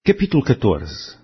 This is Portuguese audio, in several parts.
Capítulo 14.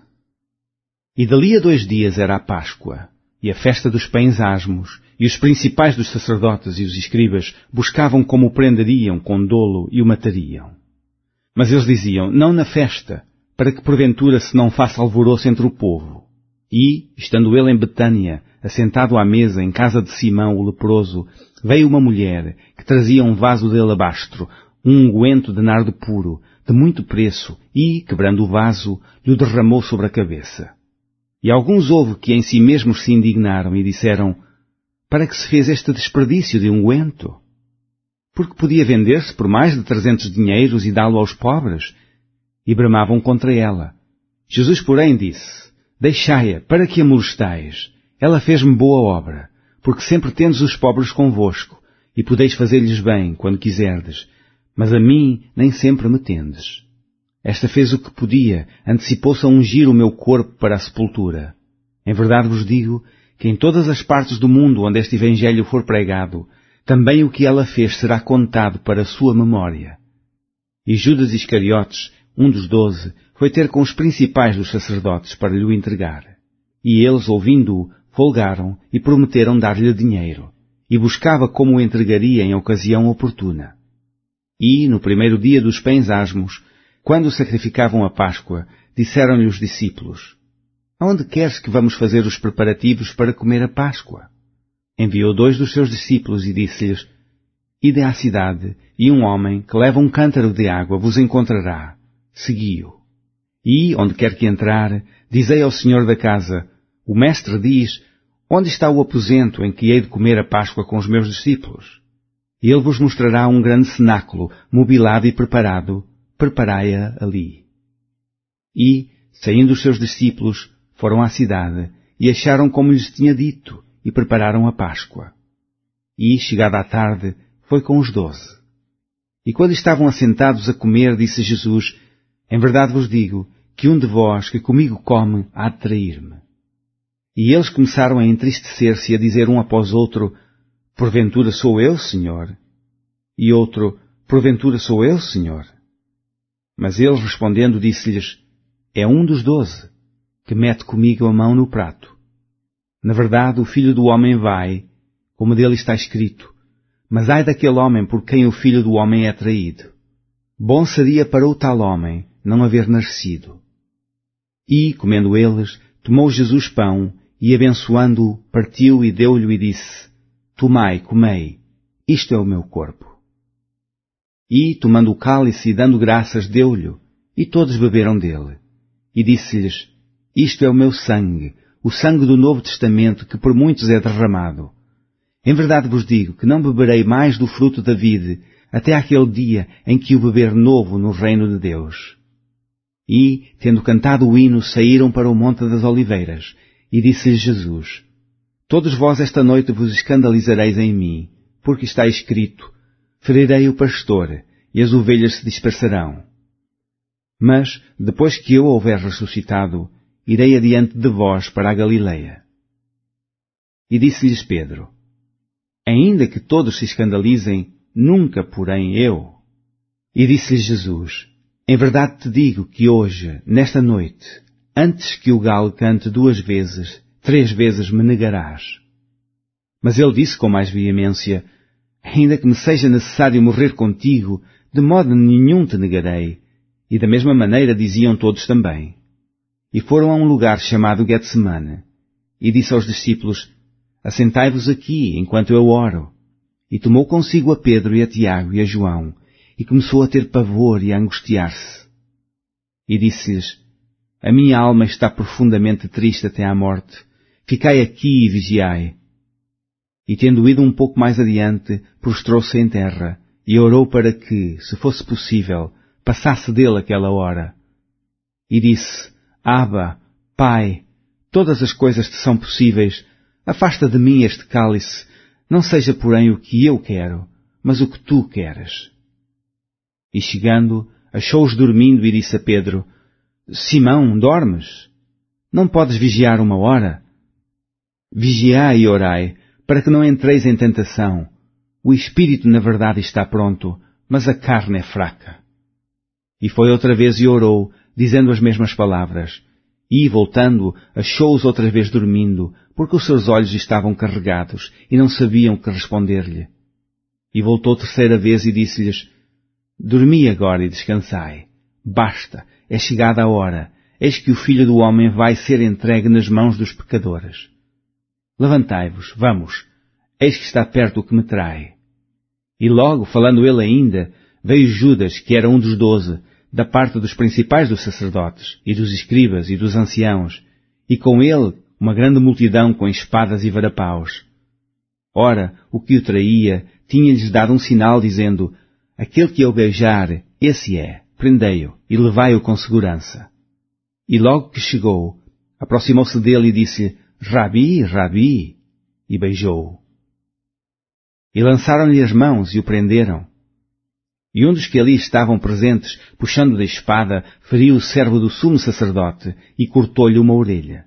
E dali a 2 dias era a Páscoa, e a festa dos pães asmos, e os principais dos sacerdotes e os escribas buscavam como o prenderiam com dolo e o matariam. Mas eles diziam, não na festa, para que porventura se não faça alvoroço entre o povo. E, estando ele em Betânia, assentado à mesa em casa de Simão o leproso, veio uma mulher que trazia um vaso de alabastro, um unguento de nardo puro, de muito preço, e, quebrando o vaso, lhe o derramou sobre a cabeça. E alguns houve que em si mesmos se indignaram e disseram, para que se fez este desperdício de unguento? Porque podia vender-se por mais de 300 dinheiros e dá-lo aos pobres. E bramavam contra ela. Jesus, porém, disse, deixai-a, para que a molestais? Ela fez-me boa obra, porque sempre tendes os pobres convosco, e podeis fazer-lhes bem, quando quiserdes, mas a mim nem sempre me tendes. Esta fez o que podia, antecipou-se a ungir o meu corpo para a sepultura. Em verdade vos digo que em todas as partes do mundo onde este Evangelho for pregado, também o que ela fez será contado para a sua memória. E Judas Iscariotes, um dos 12, foi ter com os principais dos sacerdotes para lhe o entregar. E eles, ouvindo-o, folgaram e prometeram dar-lhe dinheiro, e buscava como o entregaria em ocasião oportuna. E, no primeiro dia dos pães asmos, quando sacrificavam a Páscoa, disseram-lhe os discípulos, aonde queres que vamos fazer os preparativos para comer a Páscoa? Enviou 2 dos seus discípulos e disse-lhes, ide à cidade, e um homem que leva um cântaro de água vos encontrará. Segui-o. E, onde quer que entrar, dizei ao senhor da casa, o mestre diz, onde está o aposento em que hei de comer a Páscoa com os meus discípulos? E ele vos mostrará um grande cenáculo, mobilado e preparado, preparai-a ali. E, saindo os seus discípulos, foram à cidade, e acharam como lhes tinha dito, e prepararam a Páscoa. E, chegada a tarde, foi com os 12. E quando estavam assentados a comer, disse Jesus, em verdade vos digo, que um de vós que comigo come há de trair-me. E eles começaram a entristecer-se e a dizer um após outro, porventura sou eu, Senhor? E outro, porventura sou eu, Senhor? Mas ele respondendo disse-lhes, é um dos 12, que mete comigo a mão no prato. Na verdade, o Filho do Homem vai, como dele está escrito, mas ai daquele homem por quem o Filho do Homem é traído. Bom seria para o tal homem não haver nascido. E, comendo eles, tomou Jesus pão, e abençoando-o, partiu e deu-lhe e disse, tomai, comei, isto é o meu corpo. E, tomando o cálice e dando graças, deu-lhe, e todos beberam dele. E disse-lhes, isto é o meu sangue, o sangue do Novo Testamento, que por muitos é derramado. Em verdade vos digo que não beberei mais do fruto da vide, até aquele dia em que o beber novo no reino de Deus. E, tendo cantado o hino, saíram para o Monte das Oliveiras, e disse-lhes Jesus, todos vós esta noite vos escandalizareis em mim, porque está escrito, ferirei o pastor, e as ovelhas se dispersarão. Mas, depois que eu houver ressuscitado, irei adiante de vós para a Galileia. E disse-lhes Pedro, ainda que todos se escandalizem, nunca, porém, eu. E disse-lhes Jesus, em verdade te digo que hoje, nesta noite, antes que o galo cante 2 vezes, 3 vezes me negarás. Mas ele disse com mais veemência, ainda que me seja necessário morrer contigo, de modo nenhum te negarei. E da mesma maneira diziam todos também. E foram a um lugar chamado Getsemane, e disse aos discípulos, assentai-vos aqui, enquanto eu oro. E tomou consigo a Pedro e a Tiago e a João, e começou a ter pavor e a angustiar-se. E disse-lhes, a minha alma está profundamente triste até à morte. Ficai aqui e vigiai. E tendo ido um pouco mais adiante, prostrou-se em terra, e orou para que, se fosse possível, passasse dele aquela hora. E disse, Abba, Pai, todas as coisas te são possíveis, afasta de mim este cálice, não seja porém o que eu quero, mas o que tu queres. E chegando, achou-os dormindo e disse a Pedro, Simão, dormes? Não podes vigiar 1 hora? Vigiai e orai, para que não entreis em tentação. O espírito na verdade está pronto, mas a carne é fraca. E foi outra vez e orou, dizendo as mesmas palavras. E, voltando, achou-os outra vez dormindo, porque os seus olhos estavam carregados e não sabiam o que responder-lhe. E voltou terceira vez e disse-lhes: Dormi agora e descansai. Basta, é chegada a hora. Eis que o Filho do Homem vai ser entregue nas mãos dos pecadores. Levantai-vos, vamos. Eis que está perto o que me trai. E logo, falando ele ainda, veio Judas, que era um dos 12, da parte dos principais dos sacerdotes, e dos escribas, e dos anciãos, e com ele uma grande multidão com espadas e varapaus. Ora, o que o traía tinha-lhes dado um sinal, dizendo: Aquele que eu beijar, esse é, prendei-o, e levai-o com segurança. E logo que chegou, aproximou-se dele e disse: Rabi, Rabi, e beijou-o. E lançaram-lhe as mãos e o prenderam. E um dos que ali estavam presentes, puxando da espada, feriu o servo do sumo sacerdote e cortou-lhe uma orelha.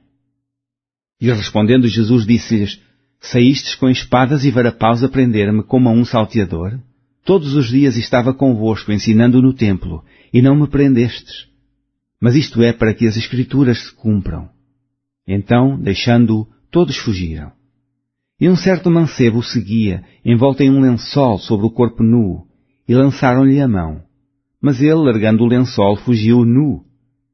E respondendo Jesus disse-lhes: Saístes com espadas e varapaus a prender-me como a um salteador? Todos os dias estava convosco ensinando no templo, e não me prendestes. Mas isto é para que as Escrituras se cumpram. Então, deixando-o, todos fugiram. E um certo mancebo o seguia, envolto em um lençol sobre o corpo nu, e lançaram-lhe a mão. Mas ele, largando o lençol, fugiu nu.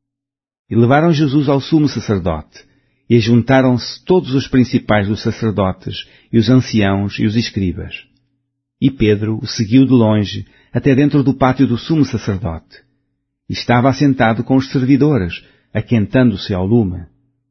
E levaram Jesus ao sumo sacerdote, e ajuntaram-se todos os principais dos sacerdotes, e os anciãos e os escribas. E Pedro o seguiu de longe, até dentro do pátio do sumo sacerdote. E estava assentado com os servidores, aquentando-se ao lume.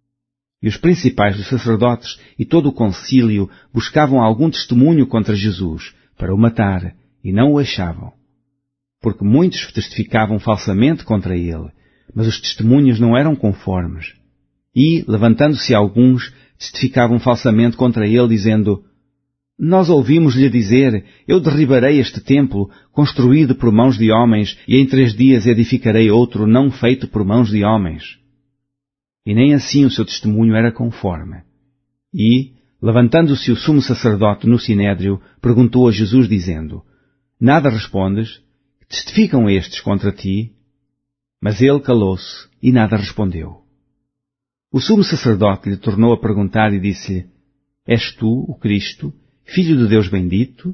E os principais dos sacerdotes e todo o concílio buscavam algum testemunho contra Jesus, para o matar, e não o achavam. Porque muitos testificavam falsamente contra ele, mas os testemunhos não eram conformes. E, levantando-se alguns, testificavam falsamente contra ele, dizendo: Nós ouvimos-lhe dizer: Eu derribarei este templo, construído por mãos de homens, e em 3 dias edificarei outro, não feito por mãos de homens. E nem assim o seu testemunho era conforme. E, levantando-se o sumo sacerdote no sinédrio, perguntou a Jesus, dizendo: Nada respondes? Testificam estes contra ti? Mas ele calou-se e nada respondeu. O sumo sacerdote lhe tornou a perguntar e disse-lhe: És tu, o Cristo, Filho de Deus bendito?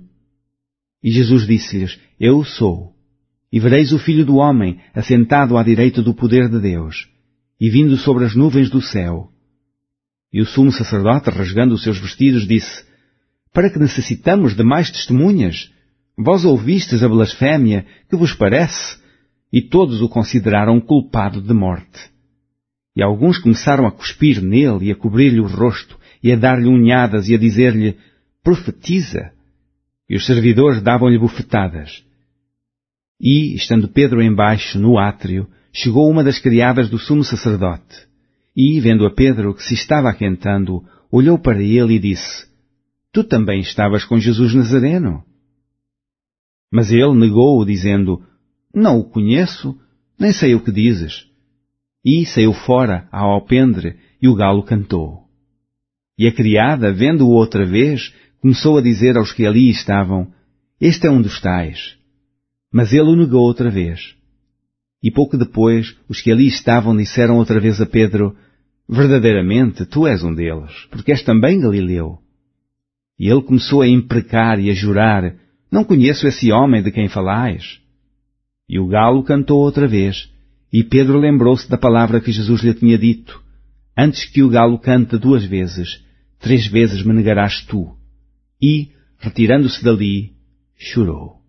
E Jesus disse-lhes: Eu sou. E vereis o Filho do Homem assentado à direita do poder de Deus, e vindo sobre as nuvens do céu. E o sumo sacerdote, rasgando os seus vestidos, disse: Para que necessitamos de mais testemunhas? Vós ouvistes a blasfémia, que vos parece? E todos o consideraram culpado de morte. E alguns começaram a cuspir nele e a cobrir-lhe o rosto, e a dar-lhe unhadas e a dizer-lhe: Profetiza! E os servidores davam-lhe bofetadas. E, estando Pedro embaixo, no átrio, chegou uma das criadas do sumo sacerdote. E, vendo a Pedro, que se estava aquentando, olhou para ele e disse: Tu também estavas com Jesus Nazareno? Mas ele negou-o, dizendo: Não o conheço, nem sei o que dizes. E saiu fora ao alpendre, e o galo cantou. E a criada, vendo-o outra vez, começou a dizer aos que ali estavam: Este é um dos tais. Mas ele o negou outra vez. E pouco depois, os que ali estavam disseram outra vez a Pedro: Verdadeiramente, tu és um deles, porque és também Galileu. E ele começou a imprecar e a jurar: Não conheço esse homem de quem falais. E o galo cantou outra vez, e Pedro lembrou-se da palavra que Jesus lhe tinha dito: Antes que o galo cante 2 vezes, 3 vezes me negarás tu. E, retirando-se dali, chorou.